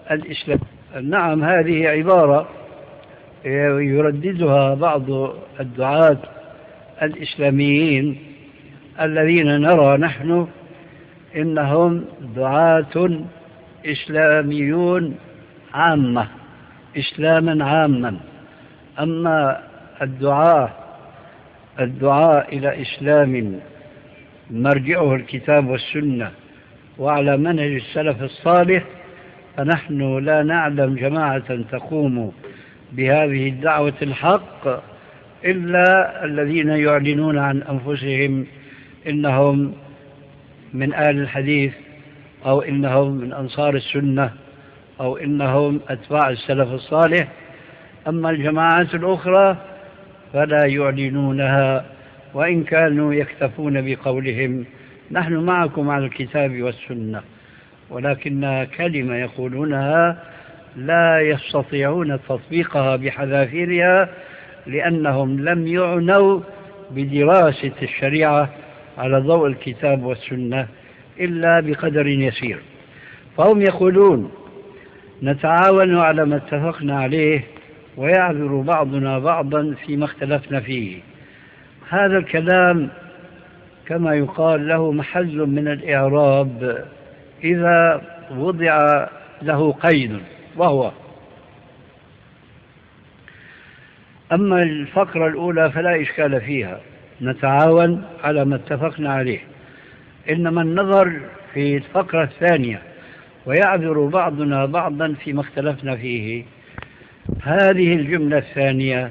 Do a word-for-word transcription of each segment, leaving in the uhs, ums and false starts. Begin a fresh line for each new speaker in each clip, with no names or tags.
الإسلام. نعم، هذه عبارة يرددها بعض الدعاة الإسلاميين الذين نرى نحن إنهم دعاة إسلاميون عامة، إسلاما عاما. أما الدعاء الدعاء إلى إسلام مرجعه الكتاب والسنة وعلى منهج السلف الصالح، فنحن لا نعلم جماعة تقوم بهذه الدعوة الحق إلا الذين يعلنون عن أنفسهم إنهم من آل الحديث، أو إنهم من أنصار السنة، أو إنهم أتباع السلف الصالح. أما الجماعات الأخرى فلا يعلنونها، وإن كانوا يكتفون بقولهم نحن معكم على الكتاب والسنة، ولكن كلمة يقولونها لا يستطيعون تطبيقها بحذافيرها، لأنهم لم يعنوا بدراسة الشريعة على ضوء الكتاب والسنة إلا بقدر يسير. فهم يقولون نتعاون على ما اتفقنا عليه ويعذر بعضنا بعضا فيما اختلفنا فيه. هذا الكلام كما يقال له محل من الإعراب إذا وضع له قيد، وهو: أما الفقرة الأولى فلا إشكال فيها، نتعاون على ما اتفقنا عليه. إنما النظر في الفقرة الثانية ويعذر بعضنا بعضا فيما اختلفنا فيه، هذه الجملة الثانية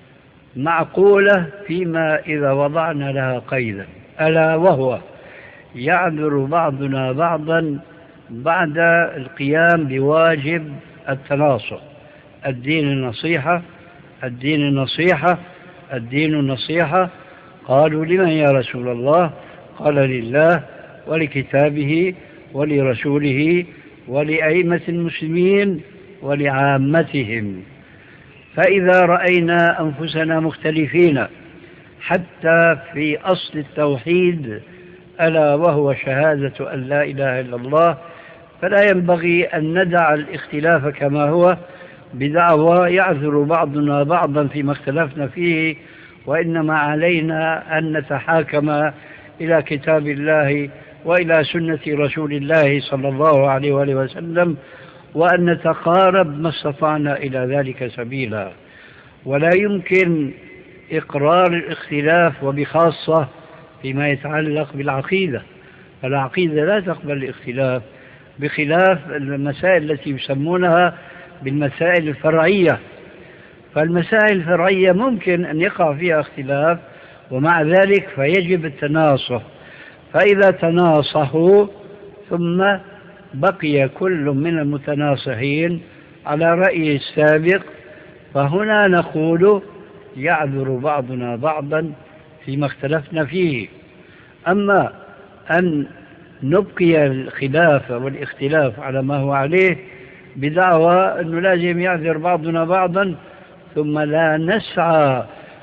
معقولة فيما إذا وضعنا لها قيدا، ألا وهو يعذر بعضنا بعضا بعد القيام بواجب التناصح. الدين النصيحة، الدين النصيحة، الدين النصيحة. قالوا: لمن يا رسول الله؟ قال: لله ولكتابه ولرسوله ولأئمة المسلمين ولعامتهم. فإذا رأينا أنفسنا مختلفين حتى في أصل التوحيد، ألا وهو شهادة أن لا إله إلا الله، فلا ينبغي أن ندع الاختلاف كما هو بدعوى يعذر بعضنا بعضا فيما اختلفنا فيه، وإنما علينا أن نتحاكم إلى كتاب الله وإلى سنة رسول الله صلى الله عليه وآله وسلم، وأن نتقارب ما استطعنا إلى ذلك سبيلا. ولا يمكن إقرار الاختلاف، وبخاصة فيما يتعلق بالعقيدة، فالعقيدة لا تقبل الاختلاف، بخلاف المسائل التي يسمونها بالمسائل الفرعية. فالمسائل الفرعية ممكن أن يقع فيها اختلاف، ومع ذلك فيجب التناصح. فإذا تناصحوا ثم بقي كل من المتناصحين على رأيه السابق، فهنا نقول يعذر بعضنا بعضا فيما اختلفنا فيه. أما أن نبقي الخلاف والاختلاف على ما هو عليه بدعوى أنه لازم يعذر بعضنا بعضا، ثم لا نسعى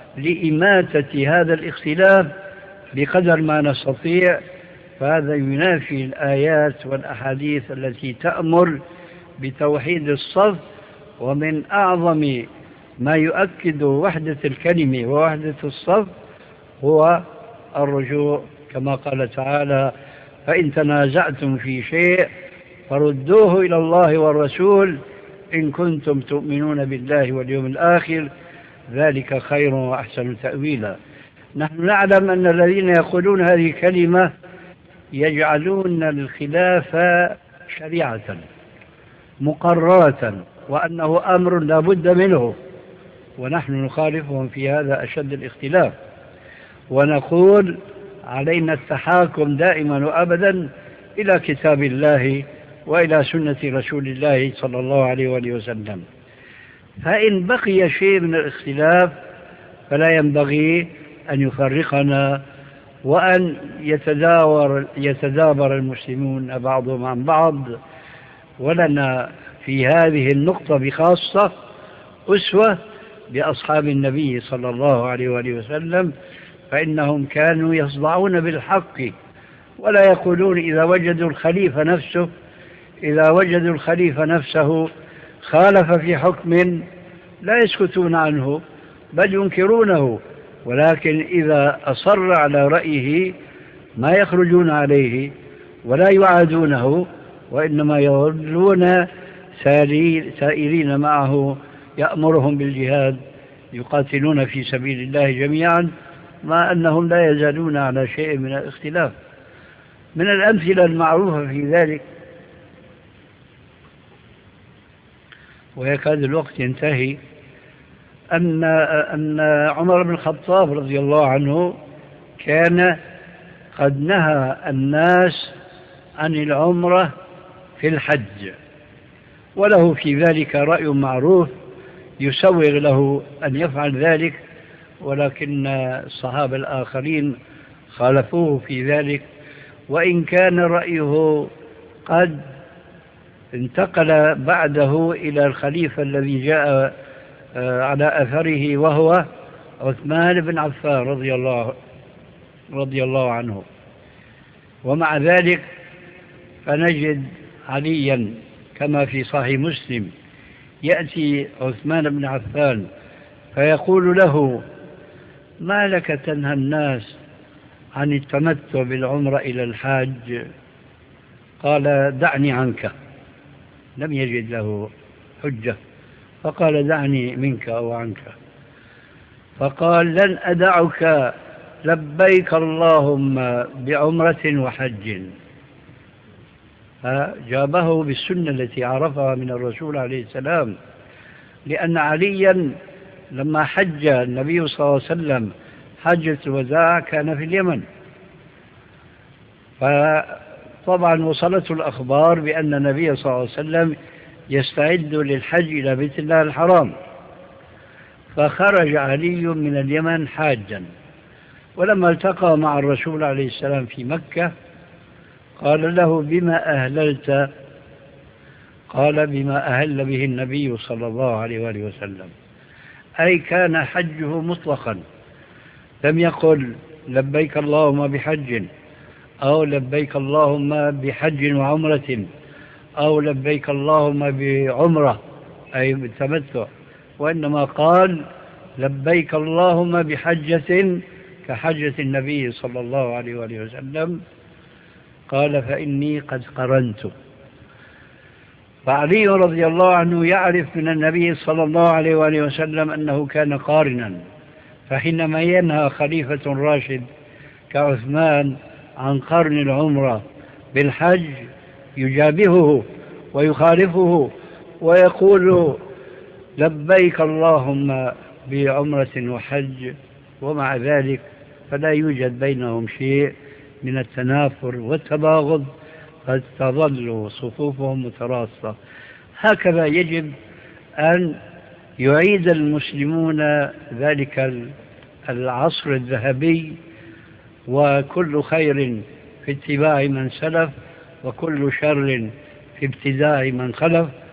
لإماتة هذا الاختلاف بقدر ما نستطيع، فهذا ينافي الآيات والأحاديث التي تأمر بتوحيد الصف. ومن أعظم ما يؤكد وحدة الكلمة ووحدة الصف هو الرجوع، كما قال تعالى: فإن تنازعتم في شيء فردوه إلى الله والرسول إن كنتم تؤمنون بالله واليوم الآخر، ذلك خير وأحسن تأويلا. نحن نعلم أن الذين يقولون هذه الكلمة يجعلون الخلاف شريعة مقررة، وأنه أمر لا بد منه، ونحن نخالفهم في هذا أشد الاختلاف، ونقول علينا التحاكم دائما وأبدا إلى كتاب الله وإلى سنة رسول الله صلى الله عليه وآله وسلم. فإن بقي شيء من الاختلاف فلا ينبغي أن يفرقنا، وأن يتداور يتدابر المسلمون بعضهم عن بعض. ولنا في هذه النقطة بخاصة أسوة بأصحاب النبي صلى الله عليه وآله وسلم، فإنهم كانوا يصدعون بالحق، ولا يقولون إذا وجدوا الخليفة نفسه إذا وجدوا الخليفة نفسه خالف في حكم لا يسكتون عنه بل ينكرونه، ولكن إذا أصر على رأيه ما يخرجون عليه ولا يعادونه، وإنما يظلون سائرين معه يأمرهم بالجهاد يقاتلون في سبيل الله جميعا، مع أنهم لا يزالون على شيء من الاختلاف. من الأمثلة المعروفة في ذلك، ويكاد الوقت ينتهي، أن أن عمر بن الخطاب رضي الله عنه كان قد نهى الناس عن العمرة في الحج، وله في ذلك رأي معروف يسوغ له أن يفعل ذلك، ولكن الصحابة الآخرين خالفوه في ذلك، وإن كان رأيه قد انتقل بعده إلى الخليفة الذي جاء على أثره وهو عثمان بن عفان رضي الله رضي الله عنه. ومع ذلك فنجد عليا كما في صحيح مسلم يأتي عثمان بن عفان فيقول له: ما لك تنهى الناس عن التمتع بالعمرة إلى الحاج؟ قال: دعني عنك. لم يجد له حجة، فقال: دعني منك أو عنك. فقال: لن أدعك لبيك اللهم بعمرة وحج. فجابه بالسنة التي عرفها من الرسول عليه السلام، لأن عليا لما حج النبي صلى الله عليه وسلم حجة الوداع كان في اليمن، فطبعا وصلته الأخبار بأن النبي صلى الله عليه وسلم يستعد للحج إلى بيت الله الحرام، فخرج علي من اليمن حاجا، ولما التقى مع الرسول عليه السلام في مكة قال له: بما أهللت؟ قال: بما أهل به النبي صلى الله عليه وآله وسلم، أي كان حجه مطلقا، لم يقل لبيك اللهم بحج، أو لبيك اللهم بحج وعمرة، أو لبيك اللهم بعمرة أي بالتمتع، وإنما قال لبيك اللهم بحجة كحجة النبي صلى الله عليه وآله وسلم. قال: فإني قد قرنت. فعلي رضي الله عنه يعرف من النبي صلى الله عليه وآله وسلم أنه كان قارنا، فحينما ينهى خليفة راشد كعثمان عن قرن العمرة بالحج يجابهه ويخالفه ويقول لبيك اللهم بعمرة وحج، ومع ذلك فلا يوجد بينهم شيء من التنافر والتباغض، قد تظل صفوفهم متراصة. هكذا يجب أن يعيد المسلمون ذلك العصر الذهبي، وكل خير في اتباع من سلف، وكل شر في ابتداع من خلف.